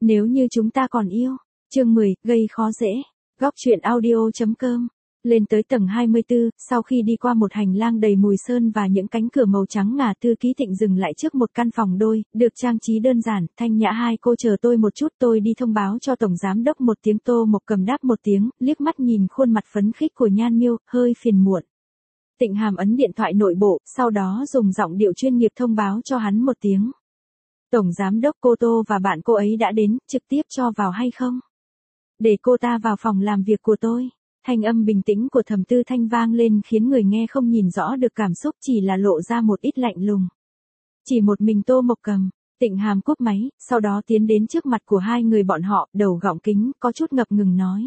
Nếu như chúng ta còn yêu. Chương 10, gây khó dễ. Góc truyện audio.com. Lên tới tầng 24, sau khi đi qua một hành lang đầy mùi sơn và những cánh cửa màu trắng ngà, Thư Ký Thịnh dừng lại trước một căn phòng đôi, được trang trí đơn giản, thanh nhã. Hai cô chờ tôi một chút, tôi đi thông báo cho tổng giám đốc một tiếng. Tô Mộc Cầm đáp một tiếng, liếc mắt nhìn khuôn mặt phấn khích của Nhan Miêu, hơi phiền muộn. Tịnh Hàm ấn điện thoại nội bộ, sau đó dùng giọng điệu chuyên nghiệp thông báo cho hắn một tiếng. Tổng giám đốc, cô Tô và bạn cô ấy đã đến, trực tiếp cho vào hay không? Để cô ta vào phòng làm việc của tôi. Thanh âm bình tĩnh của Thẩm Tư Thanh vang lên khiến người nghe không nhìn rõ được cảm xúc, chỉ là lộ ra một ít lạnh lùng. Chỉ một mình Tô Mộc Cầm. Tịnh Hàm cúp máy, sau đó tiến đến trước mặt của hai người bọn họ, đầu gọng kính, có chút ngập ngừng nói.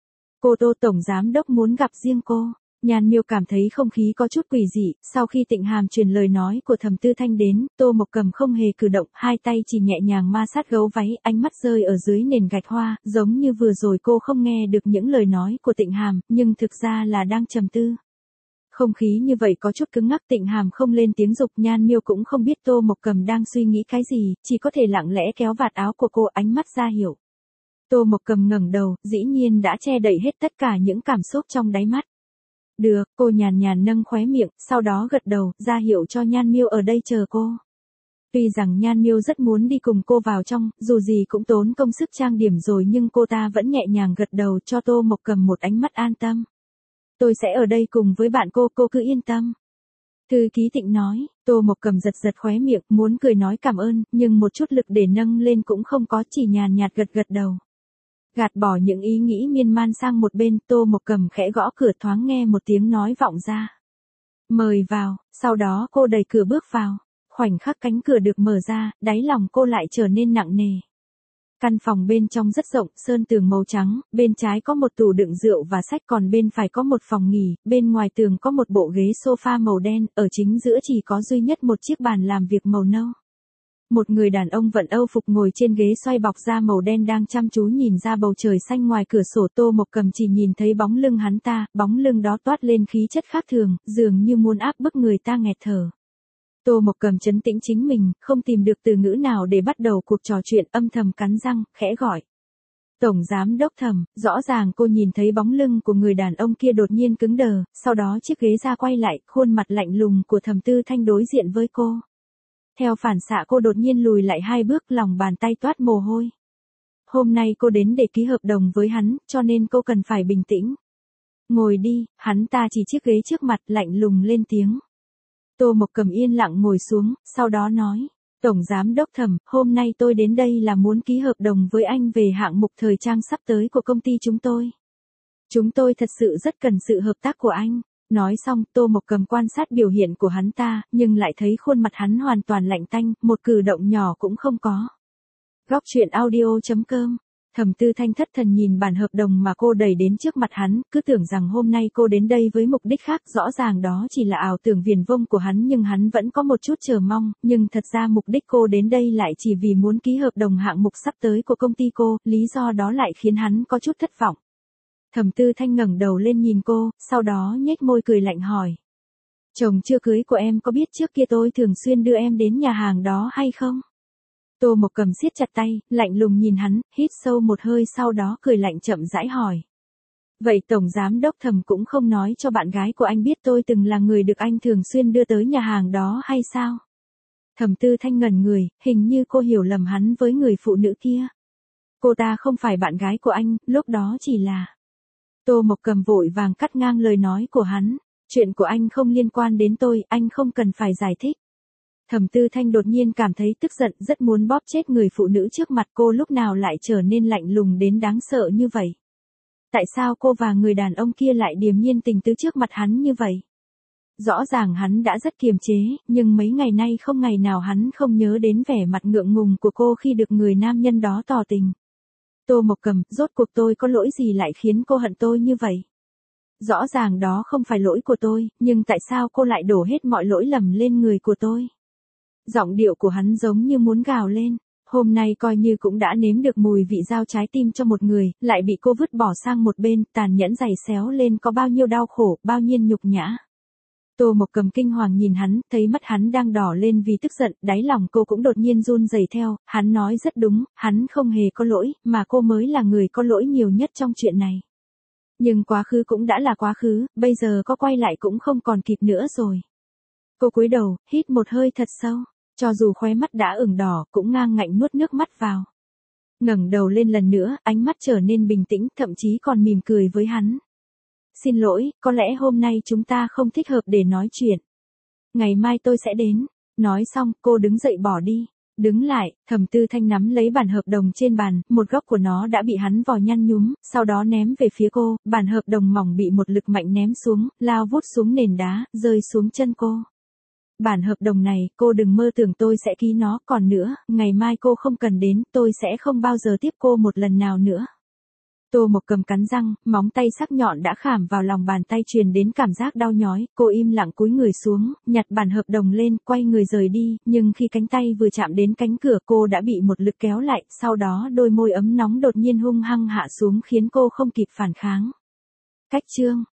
Cô Tô, tổng giám đốc muốn gặp riêng cô. Nhan Miêu cảm thấy không khí có chút quỷ dị, sau khi Tịnh Hàm truyền lời nói của Thẩm Tư Thanh đến, Tô Mộc Cầm không hề cử động, hai tay chỉ nhẹ nhàng ma sát gấu váy, ánh mắt rơi ở dưới nền gạch hoa, giống như vừa rồi cô không nghe được những lời nói của Tịnh Hàm, nhưng thực ra là đang trầm tư. Không khí như vậy có chút cứng ngắc, Tịnh Hàm không lên tiếng giục, Nhan Miêu cũng không biết Tô Mộc Cầm đang suy nghĩ cái gì, chỉ có thể lặng lẽ kéo vạt áo của cô, ánh mắt ra hiệu. Tô Mộc Cầm ngẩng đầu, dĩ nhiên đã che đậy hết tất cả những cảm xúc trong đáy mắt. Được, cô nhàn nhàn nâng khóe miệng, sau đó gật đầu, ra hiệu cho Nhan Miêu ở đây chờ cô. Tuy rằng Nhan Miêu rất muốn đi cùng cô vào trong, dù gì cũng tốn công sức trang điểm rồi, nhưng cô ta vẫn nhẹ nhàng gật đầu cho Tô Mộc Cầm một ánh mắt an tâm. Tôi sẽ ở đây cùng với bạn cô cứ yên tâm. Thư Ký Thịnh nói. Tô Mộc Cầm giật giật khóe miệng, muốn cười nói cảm ơn, nhưng một chút lực để nâng lên cũng không có, chỉ nhàn nhạt gật gật đầu. Gạt bỏ những ý nghĩ miên man sang một bên, Tô Mộc Cầm khẽ gõ cửa, thoáng nghe một tiếng nói vọng ra. Mời vào, sau đó cô đẩy cửa bước vào. Khoảnh khắc cánh cửa được mở ra, đáy lòng cô lại trở nên nặng nề. Căn phòng bên trong rất rộng, sơn tường màu trắng, bên trái có một tủ đựng rượu và sách, còn bên phải có một phòng nghỉ, bên ngoài tường có một bộ ghế sofa màu đen, ở chính giữa chỉ có duy nhất một chiếc bàn làm việc màu nâu. Một người đàn ông vận Âu phục ngồi trên ghế xoay bọc da màu đen đang chăm chú nhìn ra bầu trời xanh ngoài cửa sổ. Tô Mộc Cầm chỉ nhìn thấy bóng lưng hắn ta, bóng lưng đó toát lên khí chất khác thường, dường như muốn áp bức người ta nghẹt thở. Tô Mộc Cầm trấn tĩnh chính mình, không tìm được từ ngữ nào để bắt đầu cuộc trò chuyện, âm thầm cắn răng, khẽ gọi. Tổng giám đốc Thẩm. Rõ ràng cô nhìn thấy bóng lưng của người đàn ông kia đột nhiên cứng đờ, sau đó chiếc ghế ra quay lại, khuôn mặt lạnh lùng của Thẩm Tư Thanh đối diện với cô. Theo phản xạ cô đột nhiên lùi lại hai bước, lòng bàn tay toát mồ hôi. Hôm nay cô đến để ký hợp đồng với hắn, cho nên cô cần phải bình tĩnh. Ngồi đi, hắn ta chỉ chiếc ghế trước mặt, lạnh lùng lên tiếng. Tô Mộc Cầm yên lặng ngồi xuống, sau đó nói. Tổng giám đốc Thẩm, hôm nay tôi đến đây là muốn ký hợp đồng với anh về hạng mục thời trang sắp tới của công ty chúng tôi. Chúng tôi thật sự rất cần sự hợp tác của anh. Nói xong, Tô Mộc Cầm quan sát biểu hiện của hắn ta, nhưng lại thấy khuôn mặt hắn hoàn toàn lạnh tanh, một cử động nhỏ cũng không có. Góc truyện audio.com. Thẩm Tư Thanh thất thần nhìn bản hợp đồng mà cô đẩy đến trước mặt hắn, cứ tưởng rằng hôm nay cô đến đây với mục đích khác, rõ ràng đó chỉ là ảo tưởng viển vông của hắn, nhưng hắn vẫn có một chút chờ mong, nhưng thật ra mục đích cô đến đây lại chỉ vì muốn ký hợp đồng hạng mục sắp tới của công ty cô, lý do đó lại khiến hắn có chút thất vọng. Thẩm Tư Thanh ngẩng đầu lên nhìn cô, sau đó nhếch môi cười lạnh hỏi. Chồng chưa cưới của em có biết trước kia tôi thường xuyên đưa em đến nhà hàng đó hay không? Tô Mộc Cầm siết chặt tay, lạnh lùng nhìn hắn, hít sâu một hơi, sau đó cười lạnh chậm rãi hỏi. Vậy tổng giám đốc Thẩm cũng không nói cho bạn gái của anh biết tôi từng là người được anh thường xuyên đưa tới nhà hàng đó hay sao? Thẩm Tư Thanh ngẩn người, hình như cô hiểu lầm hắn với người phụ nữ kia. Cô ta không phải bạn gái của anh, lúc đó chỉ là... Tô Mộc Cầm vội vàng cắt ngang lời nói của hắn. Chuyện của anh không liên quan đến tôi, anh không cần phải giải thích. Thẩm Tư Thanh đột nhiên cảm thấy tức giận, rất muốn bóp chết người phụ nữ trước mặt cô, lúc nào lại trở nên lạnh lùng đến đáng sợ như vậy. Tại sao cô và người đàn ông kia lại điềm nhiên tình tứ trước mặt hắn như vậy? Rõ ràng hắn đã rất kiềm chế, nhưng mấy ngày nay không ngày nào hắn không nhớ đến vẻ mặt ngượng ngùng của cô khi được người nam nhân đó tỏ tình. Tô Mộc Cầm, rốt cuộc tôi có lỗi gì lại khiến cô hận tôi như vậy? Rõ ràng đó không phải lỗi của tôi, nhưng tại sao cô lại đổ hết mọi lỗi lầm lên người của tôi? Giọng điệu của hắn giống như muốn gào lên. Hôm nay coi như cũng đã nếm được mùi vị giao trái tim cho một người, lại bị cô vứt bỏ sang một bên, tàn nhẫn giày xéo lên, có bao nhiêu đau khổ, bao nhiêu nhục nhã. Tô Mộc Cầm kinh hoàng nhìn hắn, thấy mắt hắn đang đỏ lên vì tức giận, đáy lòng cô cũng đột nhiên run rẩy theo, hắn nói rất đúng, hắn không hề có lỗi, mà cô mới là người có lỗi nhiều nhất trong chuyện này. Nhưng quá khứ cũng đã là quá khứ, bây giờ có quay lại cũng không còn kịp nữa rồi. Cô cúi đầu, hít một hơi thật sâu, cho dù khóe mắt đã ửng đỏ, cũng ngang ngạnh nuốt nước mắt vào. Ngẩng đầu lên lần nữa, ánh mắt trở nên bình tĩnh, thậm chí còn mỉm cười với hắn. Xin lỗi, có lẽ hôm nay chúng ta không thích hợp để nói chuyện. Ngày mai tôi sẽ đến. Nói xong, cô đứng dậy bỏ đi. Đứng lại, Thẩm Tư Thanh nắm lấy bản hợp đồng trên bàn, một góc của nó đã bị hắn vò nhăn nhúm, sau đó ném về phía cô, bản hợp đồng mỏng bị một lực mạnh ném xuống, lao vút xuống nền đá, rơi xuống chân cô. Bản hợp đồng này, cô đừng mơ tưởng tôi sẽ ký nó, còn nữa, ngày mai cô không cần đến, tôi sẽ không bao giờ tiếp cô một lần nào nữa. Tô Mộc Cầm cắn răng, móng tay sắc nhọn đã khảm vào lòng bàn tay truyền đến cảm giác đau nhói, cô im lặng cúi người xuống, nhặt bản hợp đồng lên, quay người rời đi, nhưng khi cánh tay vừa chạm đến cánh cửa cô đã bị một lực kéo lại, sau đó đôi môi ấm nóng đột nhiên hung hăng hạ xuống khiến cô không kịp phản kháng. Cách chương